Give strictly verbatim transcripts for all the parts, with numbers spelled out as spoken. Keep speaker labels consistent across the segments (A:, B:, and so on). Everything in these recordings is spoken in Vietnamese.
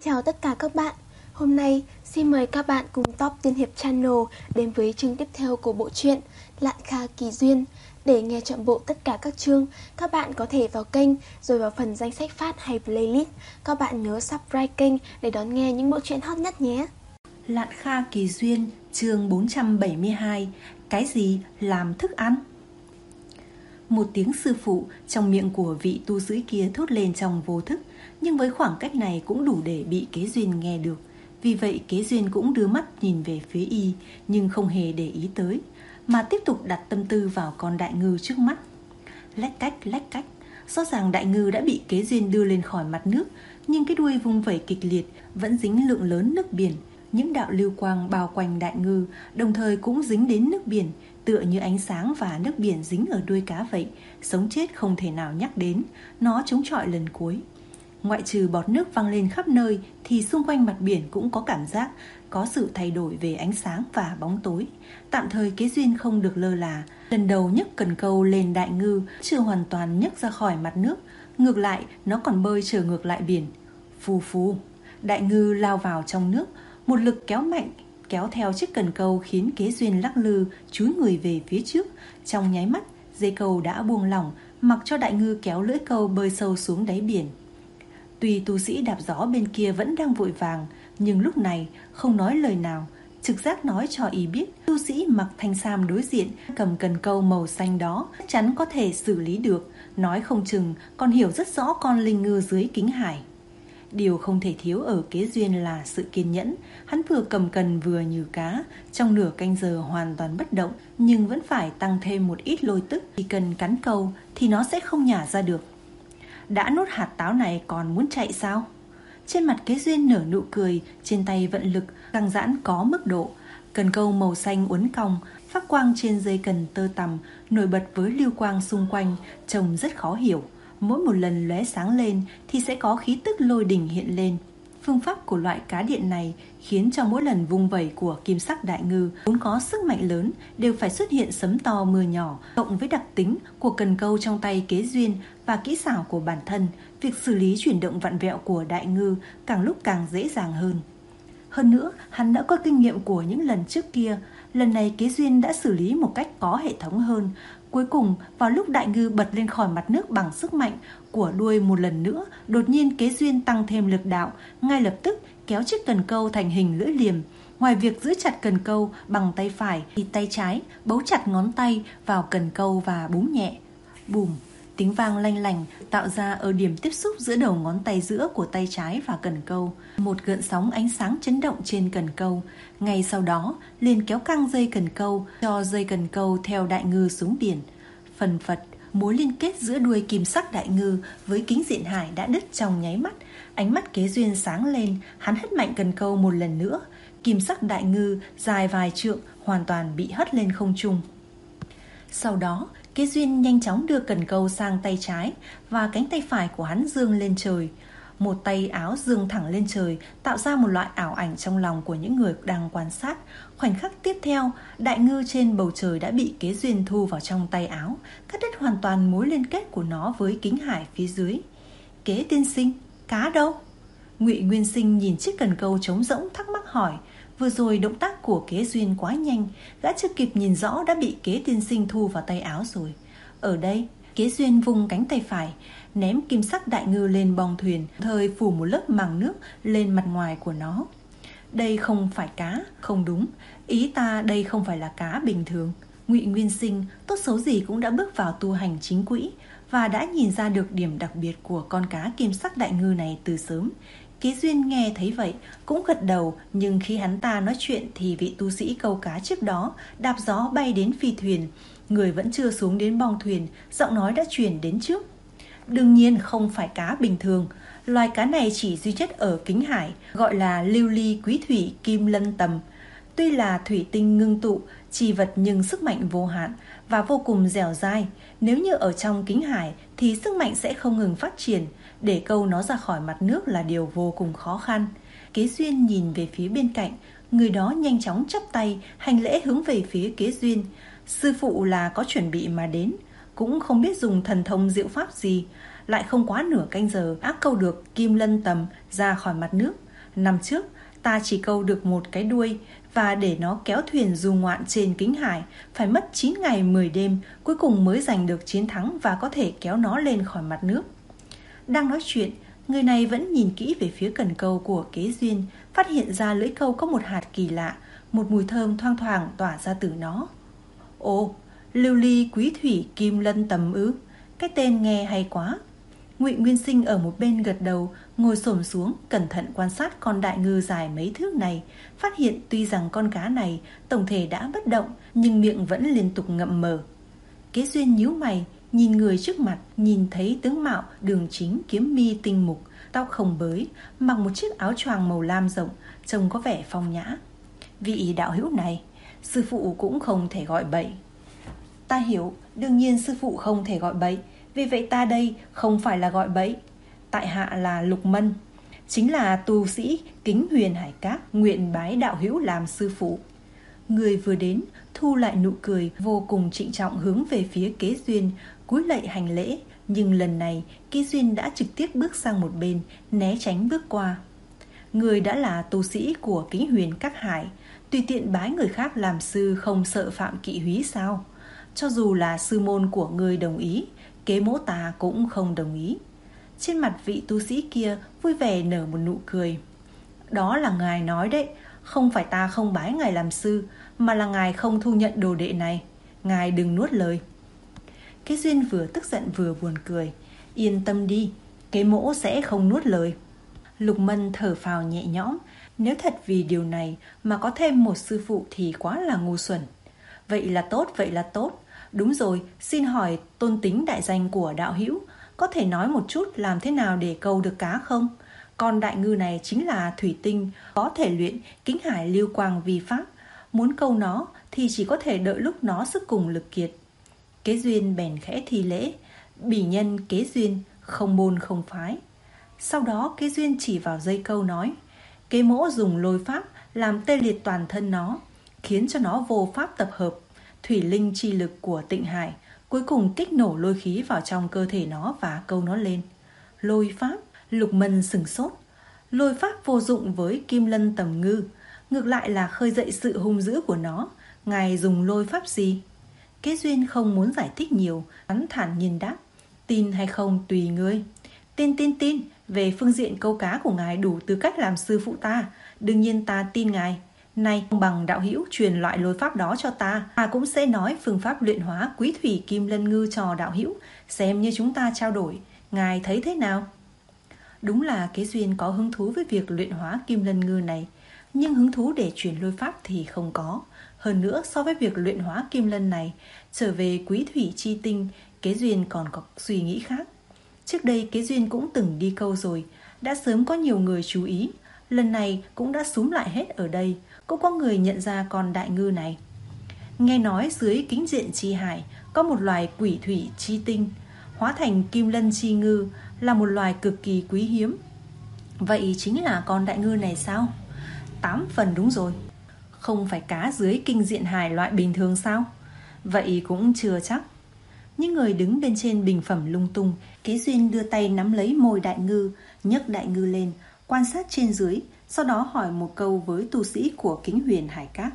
A: Chào tất cả các bạn. Hôm nay xin mời các bạn cùng Top Tiên Hiệp Channel đến với chương tiếp theo của bộ truyện Lạn Kha Kỳ Duyên. Để nghe trọn bộ tất cả các chương, các bạn có thể vào kênh rồi vào phần danh sách phát hay playlist. Các bạn nhớ subscribe kênh để đón nghe những bộ truyện hot nhất nhé.
B: Lạn Kha Kỳ Duyên, chương bốn trăm bảy mươi hai. Cái gì làm thức ăn? Một tiếng sư phụ trong miệng của vị tu sĩ kia thốt lên trong vô thức, nhưng với khoảng cách này cũng đủ để bị Kế Duyên nghe được. Vì vậy Kế Duyên cũng đưa mắt nhìn về phía y, nhưng không hề để ý tới, mà tiếp tục đặt tâm tư vào con đại ngư trước mắt. Lách cách lách cách, rõ ràng đại ngư đã bị Kế Duyên đưa lên khỏi mặt nước, nhưng cái đuôi vung vẩy kịch liệt vẫn dính lượng lớn nước biển. Những đạo lưu quang bao quanh đại ngư đồng thời cũng dính đến nước biển, tựa như ánh sáng và nước biển dính ở đuôi cá vậy, sống chết không thể nào nhắc đến. Nó chống chọi lần cuối. Ngoại trừ bọt nước văng lên khắp nơi thì xung quanh mặt biển cũng có cảm giác có sự thay đổi về ánh sáng và bóng tối. Tạm thời Kế Duyên không được lơ là. Lần đầu nhấc cần câu lên đại ngư chưa hoàn toàn nhấc ra khỏi mặt nước, ngược lại nó còn bơi trở ngược lại biển. Phù phù, đại ngư lao vào trong nước, một lực kéo mạnh kéo theo chiếc cần câu khiến Kế Duyên lắc lư chúi người về phía trước. Trong nháy mắt dây câu đã buông lỏng, mặc cho đại ngư kéo lưỡi câu bơi sâu xuống đáy biển. Tuy tu sĩ đạp gió bên kia vẫn đang vội vàng, nhưng lúc này không nói lời nào. Trực giác nói cho y biết tu sĩ mặc thanh sam đối diện cầm cần câu màu xanh đó chắc chắn có thể xử lý được, nói không chừng còn hiểu rất rõ con linh ngư dưới kính hải. Điều không thể thiếu ở Kế Duyên là sự kiên nhẫn. Hắn vừa cầm cần vừa nhừ cá, trong nửa canh giờ hoàn toàn bất động, nhưng vẫn phải tăng thêm một ít lôi tức. Chỉ cần cắn câu thì nó sẽ không nhả ra được. Đã nuốt hạt táo này còn muốn chạy sao? Trên mặt Kế Duyên nở nụ cười, trên tay vận lực căng giãn có mức độ. Cần câu màu xanh uốn cong, phát quang trên dây cần tơ tằm nổi bật với lưu quang xung quanh, trông rất khó hiểu. Mỗi một lần lóe sáng lên thì sẽ có khí tức lôi đình hiện lên. Phương pháp của loại cá điện này khiến cho mỗi lần vung vẩy của kim sắc đại ngư vốn có sức mạnh lớn đều phải xuất hiện sấm to mưa nhỏ. Cộng với đặc tính của cần câu trong tay Kế Duyên và kỹ xảo của bản thân, việc xử lý chuyển động vặn vẹo của đại ngư càng lúc càng dễ dàng hơn. Hơn nữa, hắn đã có kinh nghiệm của những lần trước kia. Lần này Kế Duyên đã xử lý một cách có hệ thống hơn. Cuối cùng, vào lúc đại ngư bật lên khỏi mặt nước bằng sức mạnh của đuôi một lần nữa, đột nhiên Kế Duyên tăng thêm lực đạo, ngay lập tức kéo chiếc cần câu thành hình lưỡi liềm. Ngoài việc giữ chặt cần câu bằng tay phải thì tay trái bấu chặt ngón tay vào cần câu và búng nhẹ. Bùm, tiếng vang lanh lành tạo ra ở điểm tiếp xúc giữa đầu ngón tay giữa của tay trái và cần câu. Một gợn sóng ánh sáng chấn động trên cần câu. Ngay sau đó liền kéo căng dây cần câu, cho dây cần câu theo đại ngư xuống biển. Phần phật, mối liên kết giữa đuôi kim sắc đại ngư với kính diện hải đã đứt trong nháy mắt. Ánh mắt Kế Duyên sáng lên, hắn hất mạnh cần câu một lần nữa. Kim sắc đại ngư dài vài trượng hoàn toàn bị hất lên không trung. Sau đó Kế Duyên nhanh chóng đưa cần câu sang tay trái và cánh tay phải của hắn dương lên trời. Một tay áo dương thẳng lên trời tạo ra một loại ảo ảnh trong lòng của những người đang quan sát. Khoảnh khắc tiếp theo, đại ngư trên bầu trời đã bị Kế Duyên thu vào trong tay áo, cắt đứt hoàn toàn mối liên kết của nó với kính hải phía dưới. Kế tiên sinh, cá đâu? Ngụy Nguyên Sinh nhìn chiếc cần câu trống rỗng thắc mắc hỏi. Vừa rồi động tác của Kế Duyên quá nhanh, gã chưa kịp nhìn rõ đã bị Kế tiên sinh thu vào tay áo rồi. Ở đây, Kế Duyên vung cánh tay phải, ném kim sắc đại ngư lên bong thuyền, thời phủ một lớp màng nước lên mặt ngoài của nó. Đây không phải cá, không đúng, ý ta đây không phải là cá bình thường. Ngụy Nguyên Sinh tốt xấu gì cũng đã bước vào tu hành chính quỹ và đã nhìn ra được điểm đặc biệt của con cá kim sắc đại ngư này từ sớm. Kế Duyên nghe thấy vậy cũng gật đầu, nhưng khi hắn ta nói chuyện thì vị tu sĩ câu cá trước đó đạp gió bay đến phi thuyền. Người vẫn chưa xuống đến bong thuyền, giọng nói đã truyền đến trước. Đương nhiên không phải cá bình thường. Loài cá này chỉ duy nhất ở kính hải, gọi là lưu ly quý thủy kim lân tầm. Tuy là thủy tinh ngưng tụ, chi vật nhưng sức mạnh vô hạn và vô cùng dẻo dai. Nếu như ở trong kính hải thì sức mạnh sẽ không ngừng phát triển. Để câu nó ra khỏi mặt nước là điều vô cùng khó khăn. Kế Duyên nhìn về phía bên cạnh, người đó nhanh chóng chắp tay hành lễ hướng về phía Kế Duyên. Sư phụ là có chuẩn bị mà đến, cũng không biết dùng thần thông diệu pháp gì, lại không quá nửa canh giờ áp câu được kim lân tầm ra khỏi mặt nước. Năm trước ta chỉ câu được một cái đuôi, và để nó kéo thuyền du ngoạn trên Kính Hải phải mất chín ngày mười đêm, cuối cùng mới giành được chiến thắng và có thể kéo nó lên khỏi mặt nước. Đang nói chuyện, người này vẫn nhìn kỹ về phía cần câu của Kế Duyên, phát hiện ra lưỡi câu có một hạt kỳ lạ, một mùi thơm thoang thoảng tỏa ra từ nó. Ồ, lưu ly quý thủy kim lân tầm ư? Cái tên nghe hay quá. Ngụy Nguyên Sinh ở một bên gật đầu, ngồi xổm xuống cẩn thận quan sát con đại ngư dài mấy thước này, phát hiện tuy rằng con cá này tổng thể đã bất động, nhưng miệng vẫn liên tục ngậm mờ. Kế Duyên nhíu mày, nhìn người trước mặt, nhìn thấy tướng mạo đường chính, kiếm mi tinh mục, tóc không bới, mặc một chiếc áo choàng màu lam rộng, trông có vẻ phong nhã. Vị đạo hữu này, sư phụ cũng không thể gọi bậy. Ta hiểu, đương nhiên sư phụ không thể gọi bậy, vì vậy ta đây không phải là gọi bậy. Tại hạ là Lục Mân, chính là tu sĩ Kính Huyền Hải Các, nguyện bái đạo hữu làm sư phụ. Người vừa đến thu lại nụ cười, vô cùng trịnh trọng hướng về phía Kế Duyên, cúi lạy hành lễ. Nhưng lần này Kế Duyên đã trực tiếp bước sang một bên, né tránh bước qua. Người đã là tu sĩ của Kính Huyền Các Hải, tùy tiện bái người khác làm sư không sợ phạm kỵ húy sao? Cho dù là sư môn của người đồng ý, Kế mỗ ta cũng không đồng ý. Trên mặt vị tu sĩ kia vui vẻ nở một nụ cười. Đó là ngài nói đấy, không phải ta không bái ngài làm sư, mà là ngài không thu nhận đồ đệ này. Ngài đừng nuốt lời. Kế Duyên vừa tức giận vừa buồn cười. Yên tâm đi, Kế mỗ sẽ không nuốt lời. Lục Mân thở phào nhẹ nhõm. Nếu thật vì điều này mà có thêm một sư phụ thì quá là ngu xuẩn. Vậy là tốt, vậy là tốt. Đúng rồi, xin hỏi tôn tính đại danh của đạo hữu, có thể nói một chút làm thế nào để câu được cá không? Con đại ngư này chính là thủy tinh, có thể luyện Kính Hải lưu quang vi pháp. Muốn câu nó thì chỉ có thể đợi lúc nó sức cùng lực kiệt. Kế Duyên bèn khẽ thi lễ. Bỉ nhân Kế Duyên, không môn không phái. Sau đó Kế Duyên chỉ vào dây câu nói, Kế mỗ dùng lôi pháp làm tê liệt toàn thân nó, khiến cho nó vô pháp tập hợp thủy linh chi lực của Tịnh Hải, cuối cùng kích nổ lôi khí vào trong cơ thể nó và câu nó lên. Lôi pháp? Lục Mân sửng sốt. Lôi pháp vô dụng với kim lân tầm ngư, ngược lại là khơi dậy sự hung dữ của nó. Ngài dùng lôi pháp gì? Kế Duyên không muốn giải thích nhiều, hắn thản nhiên đáp, tin hay không tùy ngươi. Tin tin tin, về phương diện câu cá của ngài đủ tư cách làm sư phụ ta, đương nhiên ta tin ngài. Này, bằng đạo hữu truyền loại lôi pháp đó cho ta, ta cũng sẽ nói phương pháp luyện hóa quý thủy kim lân ngư cho đạo hữu, xem như chúng ta trao đổi. Ngài thấy thế nào? Đúng là Kế Duyên có hứng thú với việc luyện hóa kim lân ngư này, nhưng hứng thú để truyền lôi pháp thì không có. Hơn nữa, so với việc luyện hóa kim lân này, trở về quý thủy chi tinh, Kế Duyên còn có suy nghĩ khác. Trước đây Kế Duyên cũng từng đi câu rồi, đã sớm có nhiều người chú ý. Lần này cũng đã xúm lại hết ở đây, cũng có người nhận ra con đại ngư này. Nghe nói dưới Kính Diện Chi Hải có một loài quỷ thủy chi tinh, hóa thành kim lân chi ngư, là một loài cực kỳ quý hiếm. Vậy chính là con đại ngư này sao? Tám phần đúng rồi. Không phải cá dưới Kinh Diện Hải loại bình thường sao? Vậy cũng chưa chắc. Những người đứng bên trên bình phẩm lung tung. Kế Duyên đưa tay nắm lấy môi đại ngư, nhấc đại ngư lên, quan sát trên dưới, sau đó hỏi một câu với tu sĩ của Kính Huyền Hải Các.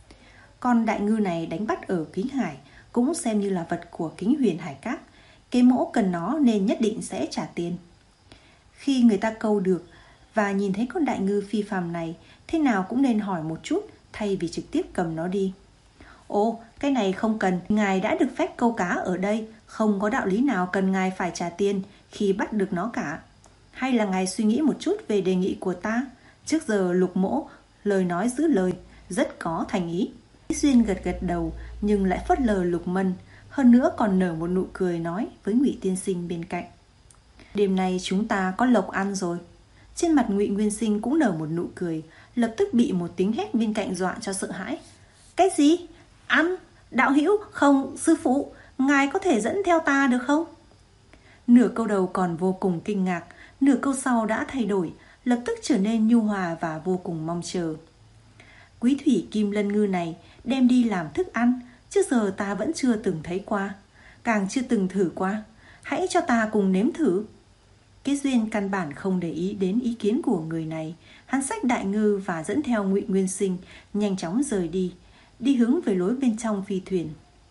B: Con đại ngư này đánh bắt ở Kính Hải cũng xem như là vật của Kính Huyền Hải Các. Kế mỗ cần nó nên nhất định sẽ trả tiền. Khi người ta câu được và nhìn thấy con đại ngư phi phàm này, thế nào cũng nên hỏi một chút thay vì trực tiếp cầm nó đi. Ồ, cái này không cần, ngài đã được phép câu cá ở đây, không có đạo lý nào cần ngài phải trả tiền khi bắt được nó cả. Hay là ngài suy nghĩ một chút về đề nghị của ta? Trước giờ Lục mỗ lời nói giữ lời, rất có thành ý. Duyên gật gật đầu nhưng lại phớt lờ Lục Mân, hơn nữa còn nở một nụ cười nói với Ngụy tiên sinh bên cạnh. Đêm nay chúng ta có lộc ăn rồi. Trên mặt Ngụy Nguyên Sinh cũng nở một nụ cười, lập tức bị một tiếng hét bên cạnh dọa cho sợ hãi. Cái gì? Ăn? Đạo hữu? Không, sư phụ, ngài có thể dẫn theo ta được không? Nửa câu đầu còn vô cùng kinh ngạc, nửa câu sau đã thay đổi, lập tức trở nên nhu hòa và vô cùng mong chờ. Quý thủy kim lân ngư này đem đi làm thức ăn, trước giờ ta vẫn chưa từng thấy qua, càng chưa từng thử qua. Hãy cho ta cùng nếm thử. Kế Duyên căn bản không để ý đến ý kiến của người này. Hắn xách đại ngư và dẫn theo Ngụy Nguyên Sinh nhanh chóng rời đi, đi hướng về lối bên trong phi thuyền.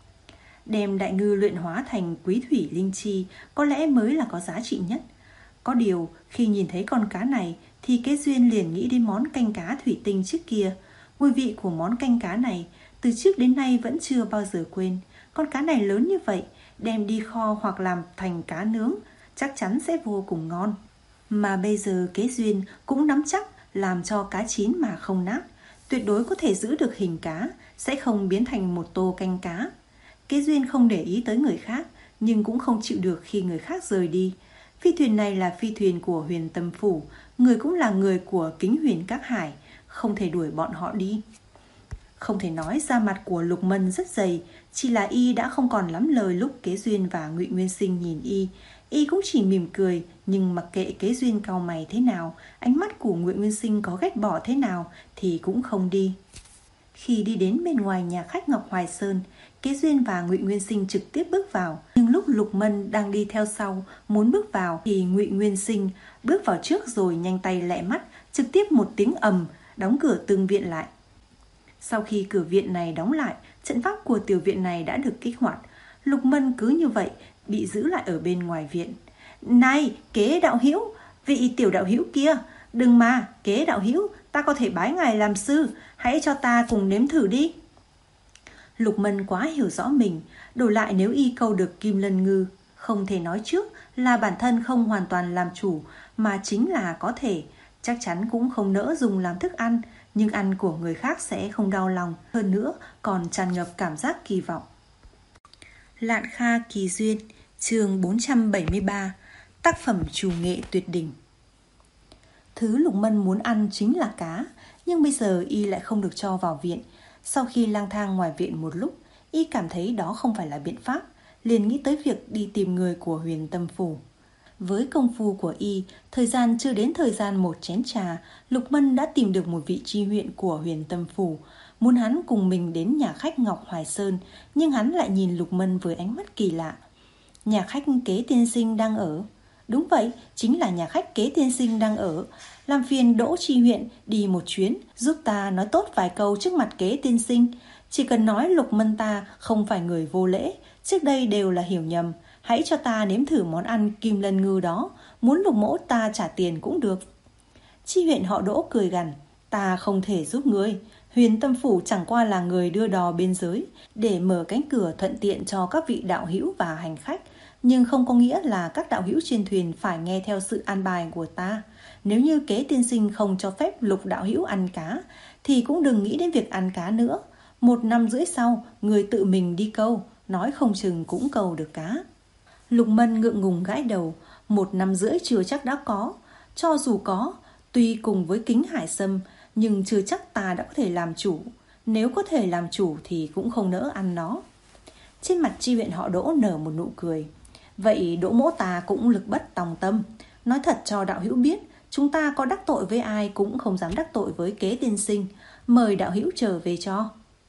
B: Đem đại ngư luyện hóa thành quý thủy linh chi có lẽ mới là có giá trị nhất. Có điều khi nhìn thấy con cá này thì Kế Duyên liền nghĩ đến món canh cá thủy tinh trước kia. Mùi vị của món canh cá này từ trước đến nay vẫn chưa bao giờ quên. Con cá này lớn như vậy, đem đi kho hoặc làm thành cá nướng chắc chắn sẽ vô cùng ngon. Mà bây giờ Kế Duyên cũng nắm chắc làm cho cá chín mà không nát, tuyệt đối có thể giữ được hình cá, sẽ không biến thành một tô canh cá. Kế Duyên không để ý tới người khác, nhưng cũng không chịu được khi người khác rời đi. Phi thuyền này là phi thuyền của Huyền Tâm Phủ, người cũng là người của Kính Huyền Các Hải, không thể đuổi bọn họ đi. Không thể nói da mặt của Lục Mân rất dày, chỉ là y đã không còn lắm lời lúc Kế Duyên và Ngụy Nguyên Sinh nhìn y. Y cũng chỉ mỉm cười, nhưng mặc kệ Kế Duyên cau mày thế nào, ánh mắt của Ngụy Nguyên Sinh có ghét bỏ thế nào thì cũng không đi. Khi đi đến bên ngoài nhà khách Ngọc Hoài Sơn, Kế Duyên và Ngụy Nguyên Sinh trực tiếp bước vào. Nhưng lúc Lục Mân đang đi theo sau muốn bước vào thì Ngụy Nguyên Sinh bước vào trước rồi nhanh tay lẹ mắt, trực tiếp một tiếng ầm đóng cửa tương viện lại. Sau khi cửa viện này đóng lại, trận pháp của tiểu viện này đã được kích hoạt. Lục Mân cứ như vậy bị giữ lại ở bên ngoài viện. Này, Kế đạo hữu, vị tiểu đạo hữu kia, đừng mà, Kế đạo hữu, ta có thể bái ngài làm sư, hãy cho ta cùng nếm thử đi. Lục Mân quá hiểu rõ mình, đổi lại nếu y câu được Kim Lân Ngư, không thể nói trước là bản thân không hoàn toàn làm chủ, mà chính là có thể, chắc chắn cũng không nỡ dùng làm thức ăn, nhưng ăn của người khác sẽ không đau lòng, hơn nữa còn tràn ngập cảm giác kỳ vọng. Lạn Kha Kỳ Duyên, chương bốn trăm bảy mươi ba, tác phẩm trù nghệ tuyệt đỉnh. Thứ Lục Mân muốn ăn chính là cá, nhưng bây giờ y lại không được cho vào viện. Sau khi lang thang ngoài viện một lúc, y cảm thấy đó không phải là biện pháp, liền nghĩ tới việc đi tìm người của Huyền Tâm Phủ. Với công phu của y, thời gian chưa đến thời gian một chén trà, Lục Mân đã tìm được một vị tri huyện của Huyền Tâm Phủ, muốn hắn cùng mình đến nhà khách Ngọc Hoài Sơn, nhưng hắn lại nhìn Lục Mân với ánh mắt kỳ lạ. Nhà khách Kế tiên sinh đang ở? Đúng vậy, chính là nhà khách Kế tiên sinh đang ở. Làm phiền Đỗ tri huyện đi một chuyến, giúp ta nói tốt vài câu trước mặt Kế tiên sinh. Chỉ cần nói Lục Mân ta không phải người vô lễ, trước đây đều là hiểu nhầm. Hãy cho ta nếm thử món ăn Kim Lân Ngư đó, muốn Lục mỗ ta trả tiền cũng được. Tri huyện họ Đỗ cười gằn, ta không thể giúp ngươi. Huyền Tâm Phủ chẳng qua là người đưa đò biên giới để mở cánh cửa thuận tiện cho các vị đạo hữu và hành khách, nhưng không có nghĩa là các đạo hữu trên thuyền phải nghe theo sự an bài của ta. Nếu như Kế tiên sinh không cho phép Lục đạo hữu ăn cá, thì cũng đừng nghĩ đến việc ăn cá nữa. Một năm rưỡi sau, người tự mình đi câu, nói không chừng cũng câu được cá. Lục Mân ngượng ngùng gãi đầu, một năm rưỡi chưa chắc đã có. Cho dù có, tuy cùng với Kính Hải Sâm, nhưng chưa chắc ta đã có thể làm chủ. Nếu có thể làm chủ thì cũng không nỡ ăn nó. Trên mặt tri huyện họ Đỗ nở một nụ cười. Vậy Đỗ mỗ ta cũng lực bất tòng tâm. Nói thật cho đạo hữu biết, chúng ta có đắc tội với ai cũng không dám đắc tội với Kế tiên sinh. Mời đạo hữu trở về cho.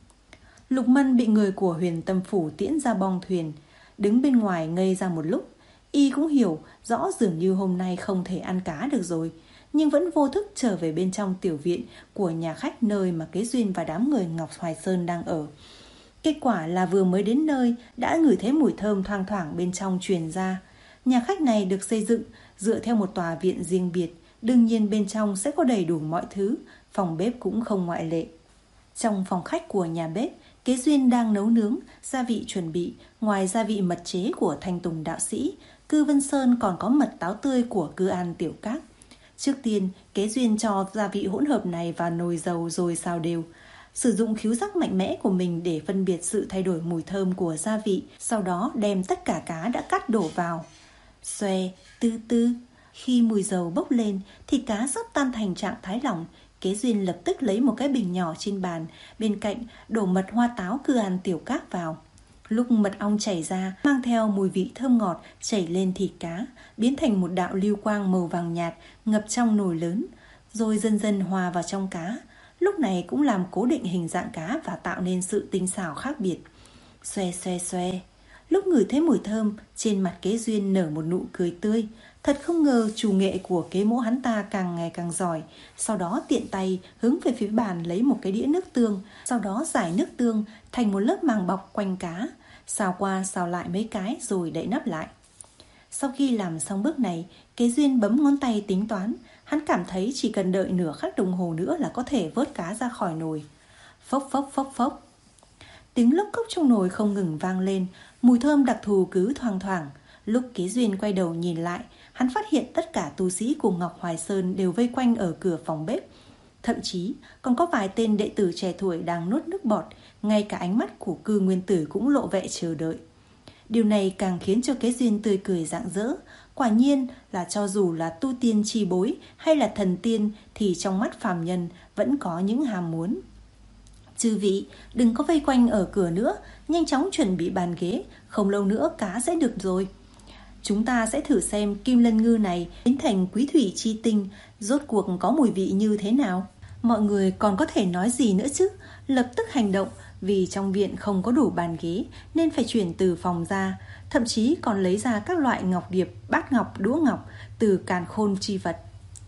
B: Lục Mân bị người của Huyền Tâm Phủ tiễn ra bong thuyền, đứng bên ngoài ngây ra một lúc. Y cũng hiểu rõ dường như hôm nay không thể ăn cá được rồi, nhưng vẫn vô thức trở về bên trong tiểu viện của nhà khách nơi mà Kế Duyên và đám người Ngọc Hoài Sơn đang ở. Kết quả là vừa mới đến nơi đã ngửi thấy mùi thơm thoang thoảng bên trong truyền ra. Nhà khách này được xây dựng dựa theo một tòa viện riêng biệt, đương nhiên bên trong sẽ có đầy đủ mọi thứ, phòng bếp cũng không ngoại lệ. Trong phòng khách của nhà bếp, Kế Duyên đang nấu nướng, gia vị chuẩn bị, ngoài gia vị mật chế của Thanh Tùng đạo sĩ, Cư Vân Sơn còn có mật táo tươi của Cư An Tiểu Các. Trước tiên, Kế Duyên cho gia vị hỗn hợp này vào nồi dầu rồi xào đều. Sử dụng khứu giác mạnh mẽ của mình để phân biệt sự thay đổi mùi thơm của gia vị, sau đó đem tất cả cá đã cắt đổ vào. Xoe, tư tư. Khi mùi dầu bốc lên thì cá sắp tan thành trạng thái lỏng. Kế Duyên lập tức lấy một cái bình nhỏ trên bàn, bên cạnh đổ mật hoa táo Cư An Tiểu Các vào. Lúc mật ong chảy ra, mang theo mùi vị thơm ngọt chảy lên thịt cá, biến thành một đạo lưu quang màu vàng nhạt ngập trong nồi lớn, rồi dần dần hòa vào trong cá. Lúc này cũng làm cố định hình dạng cá và tạo nên sự tinh xảo khác biệt. Xoe xoe xoe. Lúc ngửi thấy mùi thơm, trên mặt Kế Duyên nở một nụ cười tươi. Thật không ngờ chủ nghệ của kế mỗ hắn ta càng ngày càng giỏi. Sau đó tiện tay hướng về phía bàn lấy một cái đĩa nước tương, sau đó giải nước tương thành một lớp màng bọc quanh cá, xào qua xào lại mấy cái rồi đậy nắp lại. Sau khi làm xong bước này, Kế Duyên bấm ngón tay tính toán. Hắn cảm thấy chỉ cần đợi nửa khắc đồng hồ nữa là có thể vớt cá ra khỏi nồi. Phốc phốc phốc phốc. Tiếng lốc cốc trong nồi không ngừng vang lên, mùi thơm đặc thù cứ thoang thoảng. Lúc Kế Duyên quay đầu nhìn lại, hắn phát hiện tất cả tu sĩ của Ngọc Hoài Sơn đều vây quanh ở cửa phòng bếp. Thậm chí còn có vài tên đệ tử trẻ tuổi đang nuốt nước bọt, ngay cả ánh mắt của Cư Nguyên Tử cũng lộ vẻ chờ đợi. Điều này càng khiến cho Kế Duyên tươi cười rạng rỡ. Quả nhiên là cho dù là tu tiên chi bối hay là thần tiên thì trong mắt phàm nhân vẫn có những ham muốn. Chư vị, đừng có vây quanh ở cửa nữa, nhanh chóng chuẩn bị bàn ghế, không lâu nữa cá sẽ được rồi. Chúng ta sẽ thử xem kim lân ngư này biến thành quý thủy chi tinh, rốt cuộc có mùi vị như thế nào. Mọi người còn có thể nói gì nữa chứ, lập tức hành động. Vì trong viện không có đủ bàn ghế nên phải chuyển từ phòng ra, thậm chí còn lấy ra các loại ngọc điệp, bát ngọc, đũa ngọc từ càn khôn chi vật.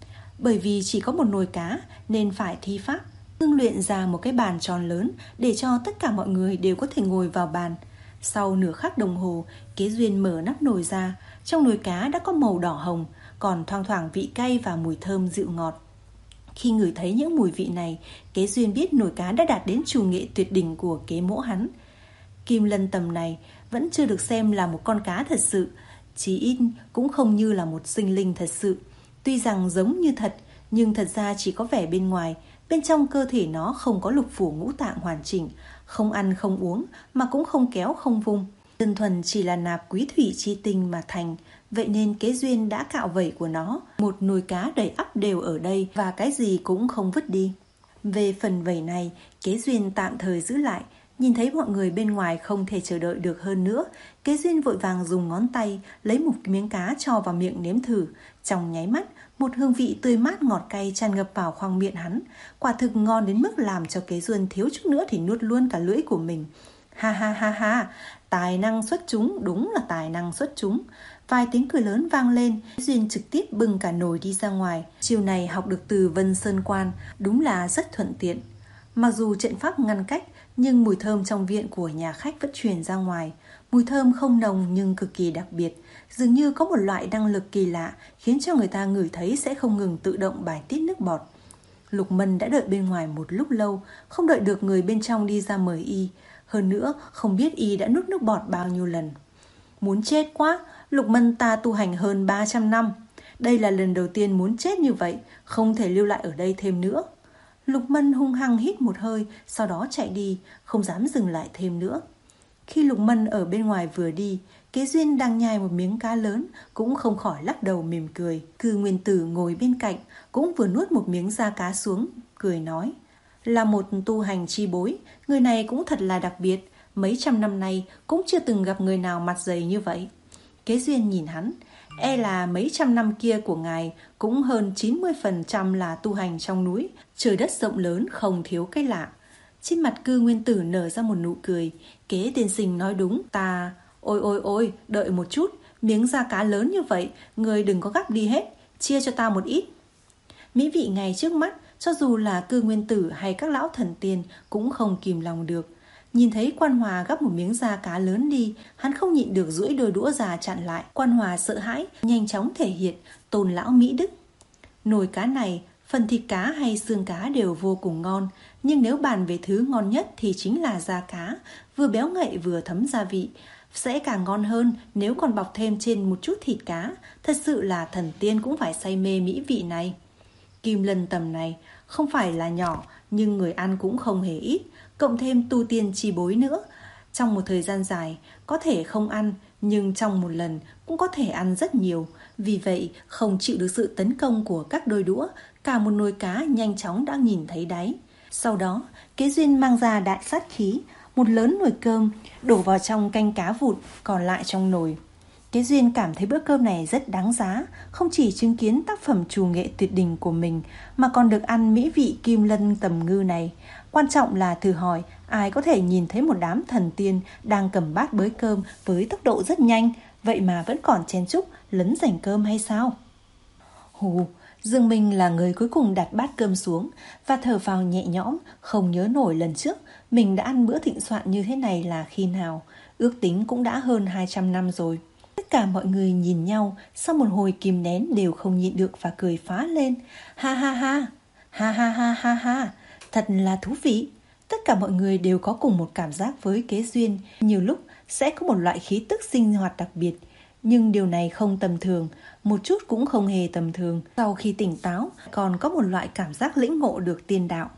B: Bởi vì chỉ có một nồi cá nên phải thi pháp ngưng luyện ra một cái bàn tròn lớn để cho tất cả mọi người đều có thể ngồi vào bàn. Sau nửa khắc đồng hồ, Kế Duyên mở nắp nồi ra, trong nồi cá đã có màu đỏ hồng, còn thoang thoảng vị cay và mùi thơm dịu ngọt. Khi ngửi thấy những mùi vị này, Kế Duyên biết nồi cá đã đạt đến trù nghệ tuyệt đỉnh của kế mỗ hắn. Kim lân tầm này vẫn chưa được xem là một con cá thật sự, chí ít cũng không như là một sinh linh thật sự. Tuy rằng giống như thật, nhưng thật ra chỉ có vẻ bên ngoài, bên trong cơ thể nó không có lục phủ ngũ tạng hoàn chỉnh, không ăn không uống mà cũng không kéo không vung. Đơn thuần chỉ là nạp quý thủy chi tinh mà thành. Vậy nên Kế Duyên đã cạo vẩy của nó, một nồi cá đầy ắp đều ở đây và cái gì cũng không vứt đi. Về phần vẩy này, Kế Duyên tạm thời giữ lại. Nhìn thấy mọi người bên ngoài không thể chờ đợi được hơn nữa, Kế Duyên vội vàng dùng ngón tay lấy một miếng cá cho vào miệng nếm thử. Trong nháy mắt, một hương vị tươi mát ngọt cay tràn ngập vào khoang miệng hắn. Quả thực ngon đến mức làm cho Kế Duyên thiếu chút nữa thì nuốt luôn cả lưỡi của mình. Ha ha ha ha, tài năng xuất chúng, đúng là tài năng xuất chúng. Vài tiếng cười lớn vang lên, Duyên trực tiếp bưng cả nồi đi ra ngoài. Chiều này học được từ Vân Sơn Quan, đúng là rất thuận tiện. Mặc dù trận pháp ngăn cách, nhưng mùi thơm trong viện của nhà khách vẫn truyền ra ngoài. Mùi thơm không nồng nhưng cực kỳ đặc biệt, dường như có một loại năng lực kỳ lạ khiến cho người ta ngửi thấy sẽ không ngừng tự động bài tiết nước bọt. Lục Mân đã đợi bên ngoài một lúc lâu, không đợi được người bên trong đi ra mời y. Hơn nữa, không biết y đã nuốt nước bọt bao nhiêu lần. Muốn chết quá, Lục Mân ta tu hành hơn ba trăm năm. Đây là lần đầu tiên muốn chết như vậy, không thể lưu lại ở đây thêm nữa. Lục Mân hung hăng hít một hơi, sau đó chạy đi, không dám dừng lại thêm nữa. Khi Lục Mân ở bên ngoài vừa đi, Kế Duyên đang nhai một miếng cá lớn, cũng không khỏi lắc đầu mỉm cười. Cư Nguyên Tử ngồi bên cạnh, cũng vừa nuốt một miếng da cá xuống, cười nói. Là một tu hành chi bối, người này cũng thật là đặc biệt. Mấy trăm năm nay cũng chưa từng gặp người nào mặt dày như vậy. Kế Duyên nhìn hắn, e là mấy trăm năm kia của ngài cũng hơn chín mươi phần trăm là tu hành trong núi, trời đất rộng lớn không thiếu cái lạ. Trên mặt Cư Nguyên Tử nở ra một nụ cười. Kế tiên sinh nói đúng, ta... Ôi ôi ôi, đợi một chút, miếng da cá lớn như vậy, người đừng có gắp đi hết, chia cho ta một ít. Mỹ vị ngay trước mắt, cho dù là Cư Nguyên Tử hay các lão thần tiên cũng không kìm lòng được. Nhìn thấy Quan Hòa gắp một miếng da cá lớn đi, hắn không nhịn được duỗi đôi đũa già chặn lại. Quan Hòa sợ hãi, nhanh chóng thể hiện tôn lão mỹ đức. Nồi cá này, phần thịt cá hay xương cá đều vô cùng ngon, nhưng nếu bàn về thứ ngon nhất thì chính là da cá, vừa béo ngậy vừa thấm gia vị. Sẽ càng ngon hơn nếu còn bọc thêm trên một chút thịt cá. Thật sự là thần tiên cũng phải say mê mỹ vị này. Kim lân tầm này không phải là nhỏ, nhưng người ăn cũng không hề ít, cộng thêm tu tiên chi bối nữa. Trong một thời gian dài có thể không ăn, nhưng trong một lần cũng có thể ăn rất nhiều. Vì vậy không chịu được sự tấn công của các đôi đũa, cả một nồi cá nhanh chóng đã nhìn thấy đáy. Sau đó Kế Duyên mang ra đại sát khí, một lớn nồi cơm đổ vào trong canh cá vụn còn lại trong nồi. Kế Duyên cảm thấy bữa cơm này rất đáng giá, không chỉ chứng kiến tác phẩm trù nghệ tuyệt đỉnh của mình mà còn được ăn mỹ vị kim lân tầm ngư này. Quan trọng là thử hỏi ai có thể nhìn thấy một đám thần tiên đang cầm bát bới cơm với tốc độ rất nhanh vậy mà vẫn còn chen chúc lấn giành cơm hay sao? Hù, Dương Minh là người cuối cùng đặt bát cơm xuống và thở phào nhẹ nhõm, không nhớ nổi lần trước mình đã ăn bữa thịnh soạn như thế này là khi nào, ước tính cũng đã hơn hai trăm năm rồi. Tất cả mọi người nhìn nhau, sau một hồi kìm nén đều không nhịn được và cười phá lên. Ha ha ha, ha ha ha ha ha, thật là thú vị. Tất cả mọi người đều có cùng một cảm giác với Kế Duyên, nhiều lúc sẽ có một loại khí tức sinh hoạt đặc biệt. Nhưng điều này không tầm thường, một chút cũng không hề tầm thường. Sau khi tỉnh táo, còn có một loại cảm giác lĩnh ngộ được tiên đạo.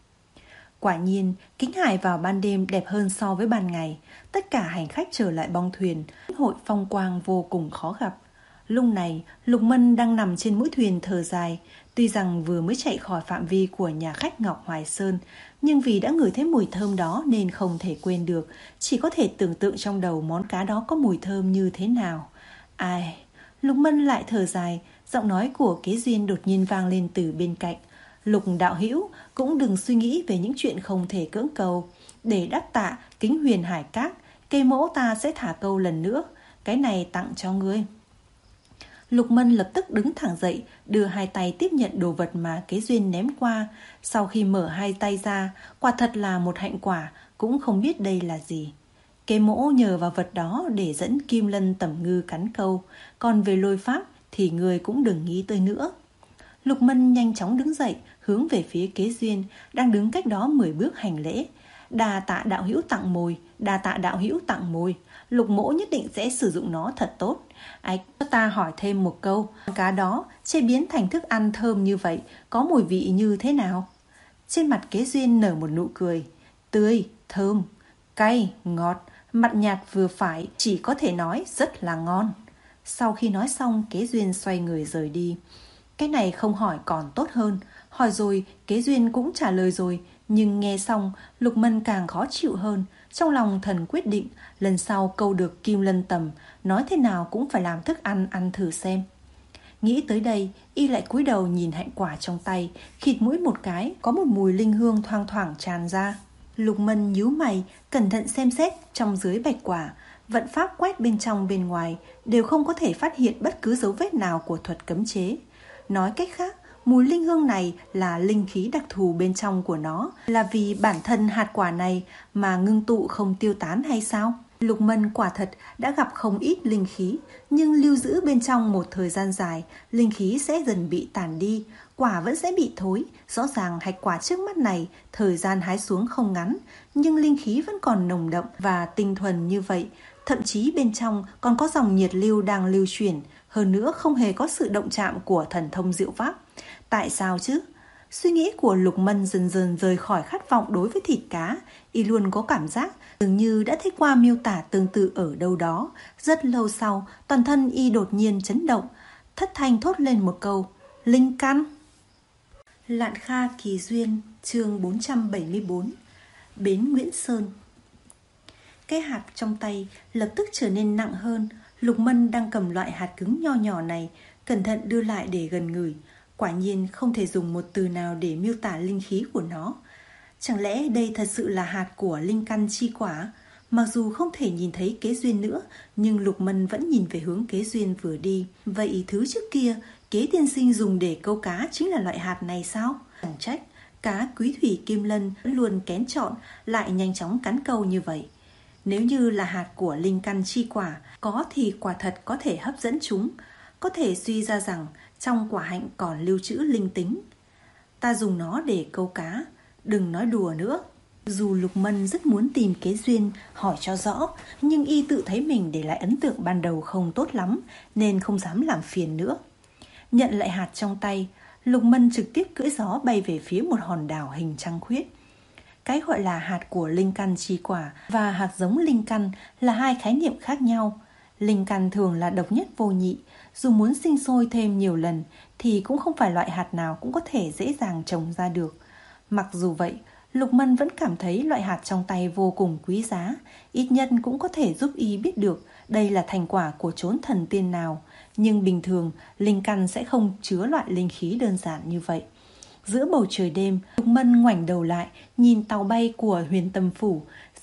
B: Quả nhiên, Kính Hải vào ban đêm đẹp hơn so với ban ngày. Tất cả hành khách trở lại bong thuyền, hội phong quang vô cùng khó gặp. Lúc này, Lục Mân đang nằm trên mũi thuyền thở dài. Tuy rằng vừa mới chạy khỏi phạm vi của nhà khách Ngọc Hoài Sơn, nhưng vì đã ngửi thấy mùi thơm đó nên không thể quên được. Chỉ có thể tưởng tượng trong đầu món cá đó có mùi thơm như thế nào. Ai... Lục Mân lại thở dài, giọng nói của Kế Duyên đột nhiên vang lên từ bên cạnh. Lục đạo hữu, cũng đừng suy nghĩ về những chuyện không thể cưỡng cầu. Để đáp tạ Kính Huyền Hải Các, cây mẫu ta sẽ thả câu lần nữa. Cái này tặng cho ngươi. Lục Mân lập tức đứng thẳng dậy, đưa hai tay tiếp nhận đồ vật mà Kế Duyên ném qua. Sau khi mở hai tay ra, quả thật là một hạnh quả, cũng không biết đây là gì. Kế mỗ nhờ vào vật đó để dẫn Kim Lân Tẩm Ngư cắn câu, còn về lôi pháp thì người cũng đừng nghĩ tới nữa. Lục Mân nhanh chóng đứng dậy, hướng về phía Kế Duyên, đang đứng cách đó mười bước hành lễ. Đa tạ đạo hữu tặng mồi, đa tạ đạo hữu tặng mồi. Lục mỗ nhất định sẽ sử dụng nó thật tốt. Ái, ta hỏi thêm một câu, cá đó chế biến thành thức ăn thơm như vậy, có mùi vị như thế nào? Trên mặt Kế Duyên nở một nụ cười, tươi, thơm, cay, ngọt, mặn nhạt vừa phải, chỉ có thể nói rất là ngon. Sau khi nói xong, Kế Duyên xoay người rời đi. Cái này không hỏi còn tốt hơn, hỏi rồi Kế Duyên cũng trả lời rồi, nhưng nghe xong Lục Mân càng khó chịu hơn. Trong lòng thần quyết định, lần sau câu được Kim Lân Tầm, nói thế nào cũng phải làm thức ăn ăn thử xem. Nghĩ tới đây, y lại cúi đầu nhìn hạnh quả trong tay, khịt mũi một cái, có một mùi linh hương thoang thoảng tràn ra. Lục Mân nhíu mày, cẩn thận xem xét trong dưới bạch quả, vận pháp quét bên trong bên ngoài, đều không có thể phát hiện bất cứ dấu vết nào của thuật cấm chế. Nói cách khác, mùi linh hương này là linh khí đặc thù bên trong của nó, là vì bản thân hạt quả này mà ngưng tụ không tiêu tán hay sao? Lục Mân quả thật đã gặp không ít linh khí, nhưng lưu giữ bên trong một thời gian dài, linh khí sẽ dần bị tàn đi, quả vẫn sẽ bị thối. Rõ ràng hạch quả trước mắt này, thời gian hái xuống không ngắn, nhưng linh khí vẫn còn nồng đậm và tinh thuần như vậy. Thậm chí bên trong còn có dòng nhiệt lưu đang lưu chuyển, hơn nữa không hề có sự động chạm của thần thông diệu pháp. Tại sao chứ? Suy nghĩ của Lục Mân dần dần rời khỏi khát vọng đối với thịt cá. Y luôn có cảm giác dường như đã thấy qua miêu tả tương tự ở đâu đó. Rất lâu sau, toàn thân y đột nhiên chấn động, thất thanh thốt lên một câu, linh căn. Lạn Kha Kỳ Duyên, chương bốn trăm bảy mươi bốn. Bến Nguyễn Sơn. Cái hạt trong tay lập tức trở nên nặng hơn. Lục Mân đang cầm loại hạt cứng nho nhỏ này, cẩn thận đưa lại để gần ngửi. Quả nhiên không thể dùng một từ nào để miêu tả linh khí của nó. Chẳng lẽ đây thật sự là hạt của linh căn chi quả? Mặc dù không thể nhìn thấy Kế Duyên nữa, nhưng Lục Mân vẫn nhìn về hướng Kế Duyên vừa đi. Vậy thứ trước kia Kế tiên sinh dùng để câu cá chính là loại hạt này sao? Chẳng trách cá quý thủy Kim Lân luôn kén chọn, lại nhanh chóng cắn câu như vậy. Nếu như là hạt của linh căn chi quả, có thì quả thật có thể hấp dẫn chúng. Có thể suy ra rằng trong quả hạnh còn lưu trữ linh tính. Ta dùng nó để câu cá, đừng nói đùa nữa. Dù Lục Mân rất muốn tìm Kế Duyên hỏi cho rõ, nhưng y tự thấy mình để lại ấn tượng ban đầu không tốt lắm, nên không dám làm phiền nữa. Nhận lại hạt trong tay, Lục Mân trực tiếp cưỡi gió bay về phía một hòn đảo hình trăng khuyết. Cái gọi là hạt của linh căn chi quả và hạt giống linh căn là hai khái niệm khác nhau. Linh căn thường là độc nhất vô nhị, dù muốn sinh sôi thêm nhiều lần thì cũng không phải loại hạt nào cũng có thể dễ dàng trồng ra được. Mặc dù vậy, Lục Mân vẫn cảm thấy loại hạt trong tay vô cùng quý giá, ít nhất cũng có thể giúp y biết được đây là thành quả của chốn thần tiên nào. Nhưng bình thường, linh căn sẽ không chứa loại linh khí đơn giản như vậy. Giữa bầu trời đêm, Lục Mân ngoảnh đầu lại, nhìn tàu bay của Huyền Tâm Phủ.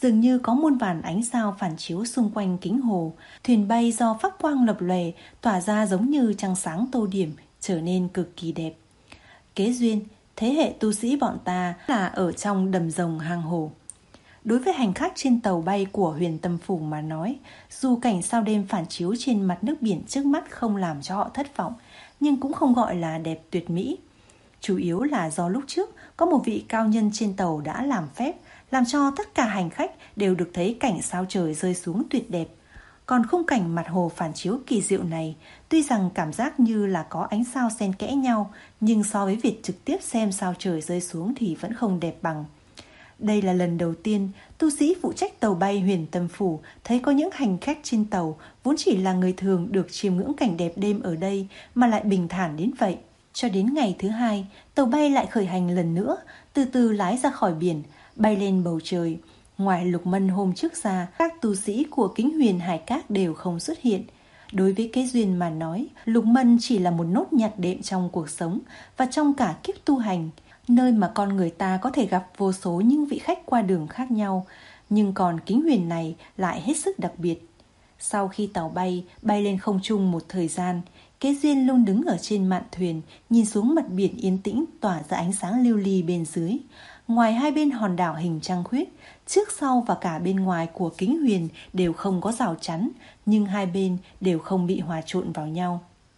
B: Dường như có muôn vàn ánh sao phản chiếu xung quanh kính hồ. Thuyền bay do phát quang lập lòe, tỏa ra giống như trăng sáng tô điểm, trở nên cực kỳ đẹp. Kế duyên, thế hệ tu sĩ bọn ta là ở trong đầm rồng hang hồ. Đối với hành khách trên tàu bay của Huyền Tâm Phủ mà nói, dù cảnh sao đêm phản chiếu trên mặt nước biển trước mắt không làm cho họ thất vọng, nhưng cũng không gọi là đẹp tuyệt mỹ. Chủ yếu là do lúc trước có một vị cao nhân trên tàu đã làm phép, làm cho tất cả hành khách đều được thấy cảnh sao trời rơi xuống tuyệt đẹp. Còn khung cảnh mặt hồ phản chiếu kỳ diệu này, tuy rằng cảm giác như là có ánh sao xen kẽ nhau, nhưng so với việc trực tiếp xem sao trời rơi xuống thì vẫn không đẹp bằng. Đây là lần đầu tiên tu sĩ phụ trách tàu bay Huyền Tâm Phủ thấy có những hành khách trên tàu vốn chỉ là người thường được chiêm ngưỡng cảnh đẹp đêm ở đây mà lại bình thản đến vậy. Cho đến ngày thứ hai, tàu bay lại khởi hành lần nữa, từ từ lái ra khỏi biển, bay lên bầu trời. Ngoài Lục Mân hôm trước ra, các tu sĩ của Kính Huyền Hải Các đều không xuất hiện. Đối với Kế Duyên mà nói, Lục Mân chỉ là một nốt nhạc đệm trong cuộc sống và trong cả kiếp tu hành, nơi mà con người ta có thể gặp vô số những vị khách qua đường khác nhau, nhưng còn Kính Huyền này lại hết sức đặc biệt. Sau khi tàu bay bay lên không trung một thời gian, Kế Duyên luôn đứng ở trên mạn thuyền, nhìn xuống mặt biển yên tĩnh tỏa ra ánh sáng lưu ly bên dưới. Ngoài hai bên hòn đảo hình trăng khuyết, trước sau và cả bên ngoài của Kính Huyền đều không có rào chắn, nhưng hai bên đều không bị hòa trộn vào nhau.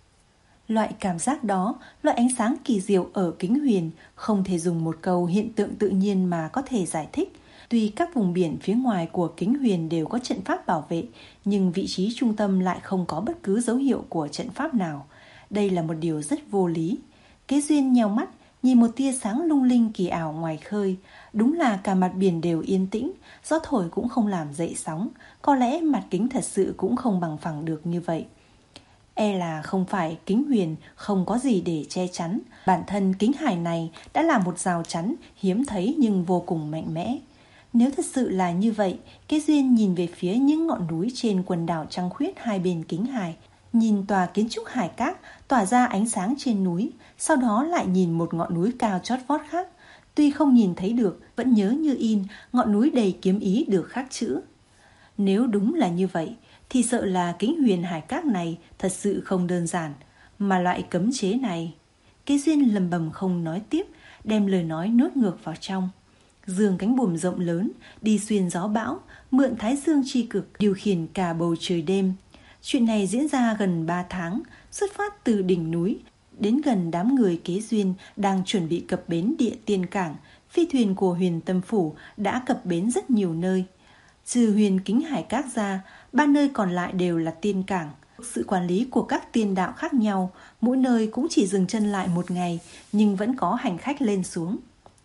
B: Loại cảm giác đó, loại ánh sáng kỳ diệu ở Kính Huyền không thể dùng một câu hiện tượng tự nhiên mà có thể giải thích. Tuy các vùng biển phía ngoài của Kính Huyền đều có trận pháp bảo vệ, nhưng vị trí trung tâm lại không có bất cứ dấu hiệu của trận pháp nào. Đây là một điều rất vô lý. Kế Duyên nheo mắt, nhìn một tia sáng lung linh kỳ ảo ngoài khơi. Đúng là cả mặt biển đều yên tĩnh, gió thổi cũng không làm dậy sóng. Có lẽ mặt kính thật sự cũng không bằng phẳng được như vậy. E là không phải Kính Huyền không có gì để che chắn. Bản thân kính hải này đã là một rào chắn hiếm thấy nhưng vô cùng mạnh mẽ. Nếu thật sự là như vậy, Kế Duyên nhìn về phía những ngọn núi trên quần đảo trăng khuyết hai bên kính hải, nhìn tòa kiến trúc Hải Các tỏa ra ánh sáng trên núi, sau đó lại nhìn một ngọn núi cao chót vót khác. Tuy không nhìn thấy được, vẫn nhớ như in ngọn núi đầy kiếm ý được khắc chữ. Nếu đúng là như vậy, thì sợ là Kính Huyền Hải Các này thật sự không đơn giản, mà loại cấm chế này. Kế Duyên lầm bầm không nói tiếp, đem lời nói nuốt ngược vào trong. Dương cánh buồm rộng lớn, đi xuyên gió bão, mượn thái dương chi cực, điều khiển cả bầu trời đêm. Chuyện này diễn ra gần ba tháng, xuất phát từ đỉnh núi, đến gần đám người Kế Duyên đang chuẩn bị cập bến Địa Tiên Cảng. Phi thuyền của Huyền Tâm Phủ đã cập bến rất nhiều nơi. Trừ Huyền Kính Hải Các ra, ba nơi còn lại đều là tiên cảng. Sự quản lý của các tiên đạo khác nhau, mỗi nơi cũng chỉ dừng chân lại một ngày, nhưng vẫn có hành khách lên xuống.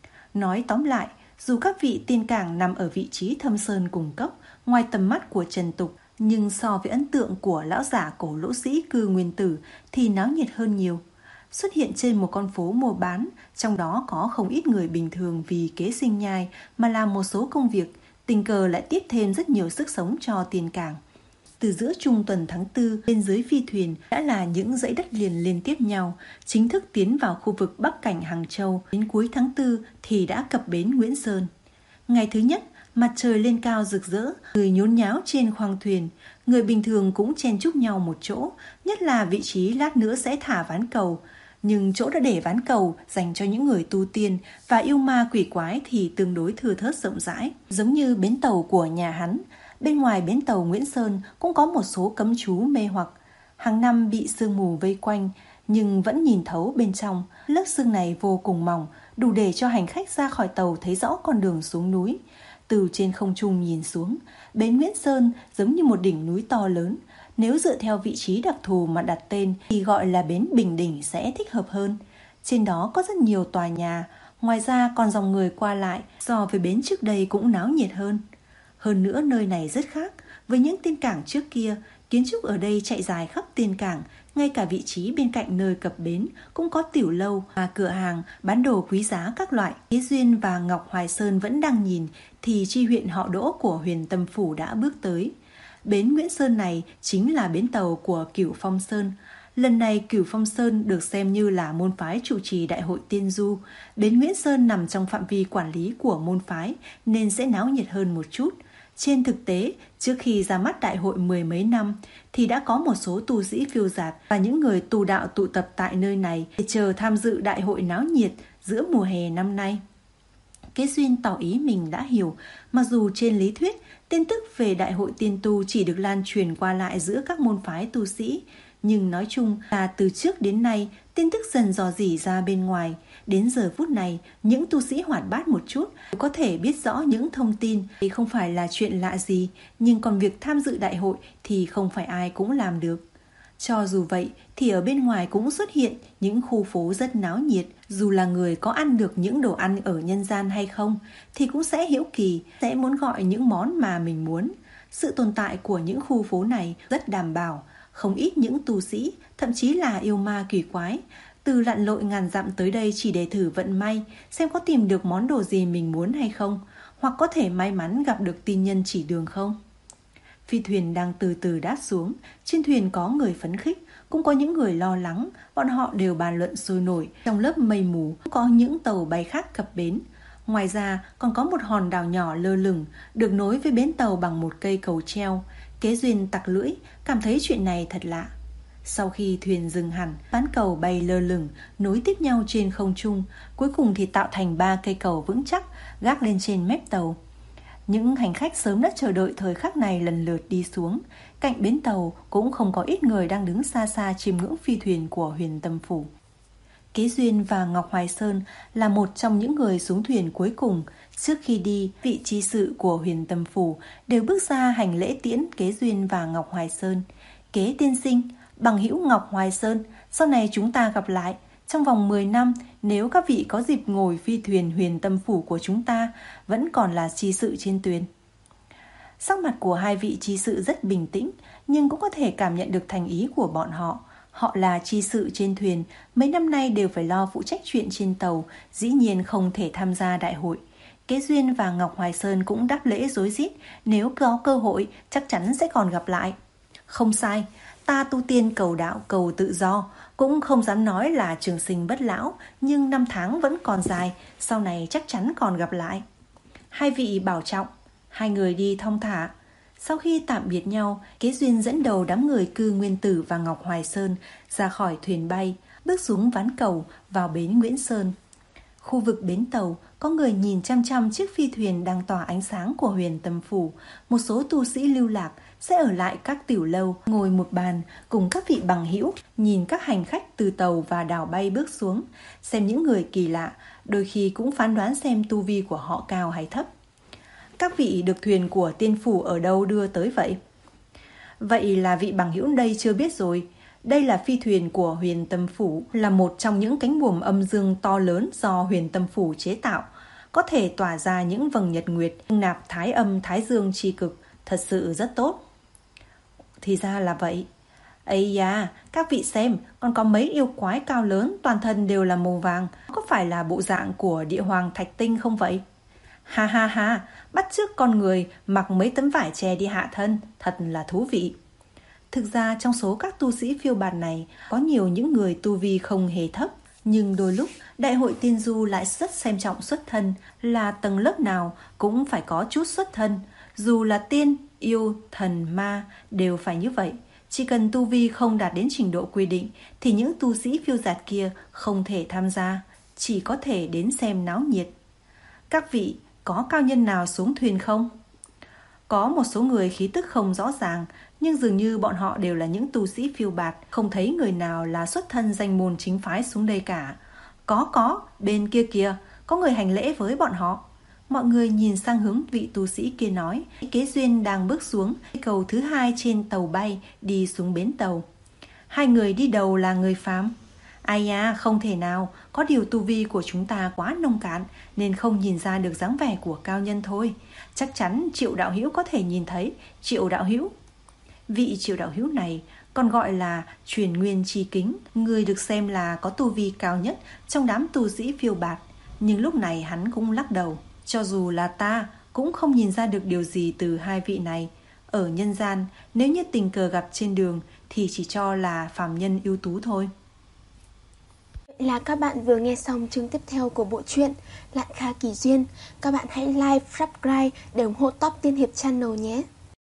B: Nói tóm lại, dù các vị tiên cảng nằm ở vị trí thâm sơn cùng cốc, ngoài tầm mắt của trần tục, nhưng so với ấn tượng của lão giả cổ lỗ sĩ Cư Nguyên Tử thì náo nhiệt hơn nhiều. Xuất hiện trên một con phố mua bán, trong đó có không ít người bình thường vì kế sinh nhai mà làm một số công việc, tình cờ lại tiếp thêm rất nhiều sức sống cho tiên cảng. Từ giữa trung tuần tháng tư, bên dưới phi thuyền đã là những dãy đất liền liên tiếp nhau, chính thức tiến vào khu vực Bắc Cảnh Hàng Châu. Đến cuối tháng tư thì đã cập bến Nguyễn Sơn. Ngày thứ nhất, mặt trời lên cao rực rỡ, người nhốn nháo trên khoang thuyền, người bình thường cũng chen chúc nhau một chỗ, nhất là vị trí lát nữa sẽ thả ván cầu. Nhưng chỗ đã để ván cầu dành cho những người tu tiên và yêu ma quỷ quái thì tương đối thưa thớt rộng rãi, giống như bến tàu của nhà hắn. Bên ngoài bến tàu Nguyễn Sơn cũng có một số cấm chú mê hoặc. Hàng năm bị sương mù vây quanh, nhưng vẫn nhìn thấu bên trong. Lớp sương này vô cùng mỏng, đủ để cho hành khách ra khỏi tàu thấy rõ con đường xuống núi. Từ trên không trung nhìn xuống, bến Nguyễn Sơn giống như một đỉnh núi to lớn. Nếu dựa theo vị trí đặc thù mà đặt tên thì gọi là bến Bình Đỉnh sẽ thích hợp hơn. Trên đó có rất nhiều tòa nhà, ngoài ra còn dòng người qua lại, so với bến trước đây cũng náo nhiệt hơn. Hơn nữa nơi này rất khác với những tiên cảng trước kia, kiến trúc ở đây chạy dài khắp tiên cảng, ngay cả vị trí bên cạnh nơi cập bến cũng có tiểu lâu và cửa hàng bán đồ quý giá các loại. Kế Duyên và Ngọc Hoài Sơn vẫn đang nhìn thì chi huyện họ Đỗ của Huyền Tâm Phủ đã bước tới. Bến Nguyễn Sơn này chính là bến tàu của Cửu Phong Sơn. Lần này Cửu Phong Sơn được xem như là môn phái chủ trì đại hội tiên du. Bến Nguyễn Sơn nằm trong phạm vi quản lý của môn phái nên sẽ náo nhiệt hơn một chút. Trên thực tế, trước khi ra mắt đại hội mười mấy năm thì đã có một số tu sĩ phiêu dạt và những người tu đạo tụ tập tại nơi này để chờ tham dự đại hội náo nhiệt giữa mùa hè năm nay. Kế Duyên tỏ ý mình đã hiểu, mặc dù trên lý thuyết tin tức về đại hội tiên tu chỉ được lan truyền qua lại giữa các môn phái tu sĩ, nhưng nói chung là từ trước đến nay tin tức dần dò dỉ ra bên ngoài. Đến giờ phút này, những tu sĩ hoạt bát một chút có thể biết rõ những thông tin thì không phải là chuyện lạ gì, nhưng còn việc tham dự đại hội thì không phải ai cũng làm được. Cho dù vậy thì ở bên ngoài cũng xuất hiện những khu phố rất náo nhiệt. Dù là người có ăn được những đồ ăn ở nhân gian hay không thì cũng sẽ hiếu kỳ, sẽ muốn gọi những món mà mình muốn. Sự tồn tại của những khu phố này rất đảm bảo. Không ít những tu sĩ, thậm chí là yêu ma quỷ quái, từ lặn lội ngàn dặm tới đây chỉ để thử vận may, xem có tìm được món đồ gì mình muốn hay không, hoặc có thể may mắn gặp được tiên nhân chỉ đường không. Phi thuyền đang từ từ đáp xuống, trên thuyền có người phấn khích, cũng có những người lo lắng, bọn họ đều bàn luận sôi nổi. Trong lớp mây mù có những tàu bay khác cập bến. Ngoài ra còn có một hòn đảo nhỏ lơ lửng, được nối với bến tàu bằng một cây cầu treo. Kế Duyên tặc lưỡi, cảm thấy chuyện này thật lạ. Sau khi thuyền dừng hẳn, ván cầu bay lơ lửng, nối tiếp nhau trên không trung, cuối cùng thì tạo thành ba cây cầu vững chắc, gác lên trên mép tàu. Những hành khách sớm đã chờ đợi thời khắc này lần lượt đi xuống. Cạnh bến tàu cũng không có ít người đang đứng xa xa chiêm ngưỡng phi thuyền của Huyền Tâm Phủ. Kế Duyên và Ngọc Hoài Sơn là một trong những người xuống thuyền cuối cùng. Trước khi đi, vị tri sự của Huyền Tâm Phủ đều bước ra hành lễ tiễn Kế Duyên và Ngọc Hoài Sơn. Kế tiên sinh, bằng hữu Ngọc Hoài Sơn, sau này chúng ta gặp lại. Trong vòng mười năm, nếu các vị có dịp ngồi phi thuyền Huyền Tâm Phủ của chúng ta, vẫn còn là tri sự trên thuyền. Sắc mặt của hai vị tri sự rất bình tĩnh, nhưng cũng có thể cảm nhận được thành ý của bọn họ. Họ là tri sự trên thuyền, mấy năm nay đều phải lo phụ trách chuyện trên tàu, dĩ nhiên không thể tham gia đại hội. Kế Duyên và Ngọc Hoài Sơn cũng đáp lễ rối rít, nếu có cơ hội chắc chắn sẽ còn gặp lại. Không sai, ta tu tiên cầu đạo cầu tự do, cũng không dám nói là trường sinh bất lão, nhưng năm tháng vẫn còn dài, sau này chắc chắn còn gặp lại. Hai vị bảo trọng. Hai người đi thong thả. Sau khi tạm biệt nhau, Kế Duyên dẫn đầu đám người Cư Nguyên Tử và Ngọc Hoài Sơn ra khỏi thuyền bay, bước xuống ván cầu vào bến Nguyễn Sơn. Khu vực bến tàu có người nhìn chăm chăm chiếc phi thuyền đang tỏa ánh sáng của Huyền Tâm Phủ. Một số tu sĩ lưu lạc sẽ ở lại các tiểu lâu, ngồi một bàn cùng các vị bằng hữu, nhìn các hành khách từ tàu và đảo bay bước xuống, xem những người kỳ lạ, đôi khi cũng phán đoán xem tu vi của họ cao hay thấp. Các vị được thuyền của tiên phủ ở đâu đưa tới vậy? Vậy là vị bằng hữu đây chưa biết rồi. Đây là phi thuyền của Huyền Tâm Phủ, là một trong những cánh buồm âm dương to lớn do Huyền Tâm Phủ chế tạo, có thể tỏa ra những vầng nhật nguyệt, nạp thái âm thái dương chi cực, thật sự rất tốt. Thì ra là vậy. Ây da, các vị xem, còn có mấy yêu quái cao lớn, toàn thân đều là màu vàng, có phải là bộ dạng của địa hoàng thạch tinh không vậy? Ha ha ha, bắt chước con người mặc mấy tấm vải che đi hạ thân, thật là thú vị. Thực ra trong số các tu sĩ phiêu bạt này có nhiều những người tu vi không hề thấp, nhưng đôi lúc đại hội tiên du lại rất xem trọng xuất thân, là tầng lớp nào cũng phải có chút xuất thân, dù là tiên, yêu, thần, ma đều phải như vậy. Chỉ cần tu vi không đạt đến trình độ quy định thì những tu sĩ phiêu dạt kia không thể tham gia, chỉ có thể đến xem náo nhiệt. Các vị có cao nhân nào xuống thuyền không? Có một số người khí tức không rõ ràng, nhưng dường như bọn họ đều là những tu sĩ phiêu bạt, không thấy người nào là xuất thân danh môn chính phái xuống đây cả. Có có, bên kia kìa, có người hành lễ với bọn họ. Mọi người nhìn sang hướng vị tu sĩ kia nói. Kế Duyên đang bước xuống cầu thứ hai trên tàu bay, đi xuống bến tàu. Hai người đi đầu là người phàm. Ai à, không thể nào, có điều tu vi của chúng ta quá nông cạn nên không nhìn ra được dáng vẻ của cao nhân thôi. Chắc chắn Triệu đạo hữu có thể nhìn thấy. Triệu đạo hữu. Vị Triệu đạo hữu này còn gọi là Truyền Nguyên Chi Kính, người được xem là có tu vi cao nhất trong đám tu sĩ phiêu bạt. Nhưng lúc này hắn cũng lắc đầu. Cho dù là ta cũng không nhìn ra được điều gì từ hai vị này. Ở nhân gian, nếu như tình cờ gặp trên đường thì chỉ cho là phàm nhân ưu tú thôi.
A: là các bạn vừa nghe xong chương tiếp theo của bộ truyện Lạn Kha Kỳ Duyên. Các bạn hãy like, subscribe để ủng hộ Top Tiên Hiệp Channel nhé.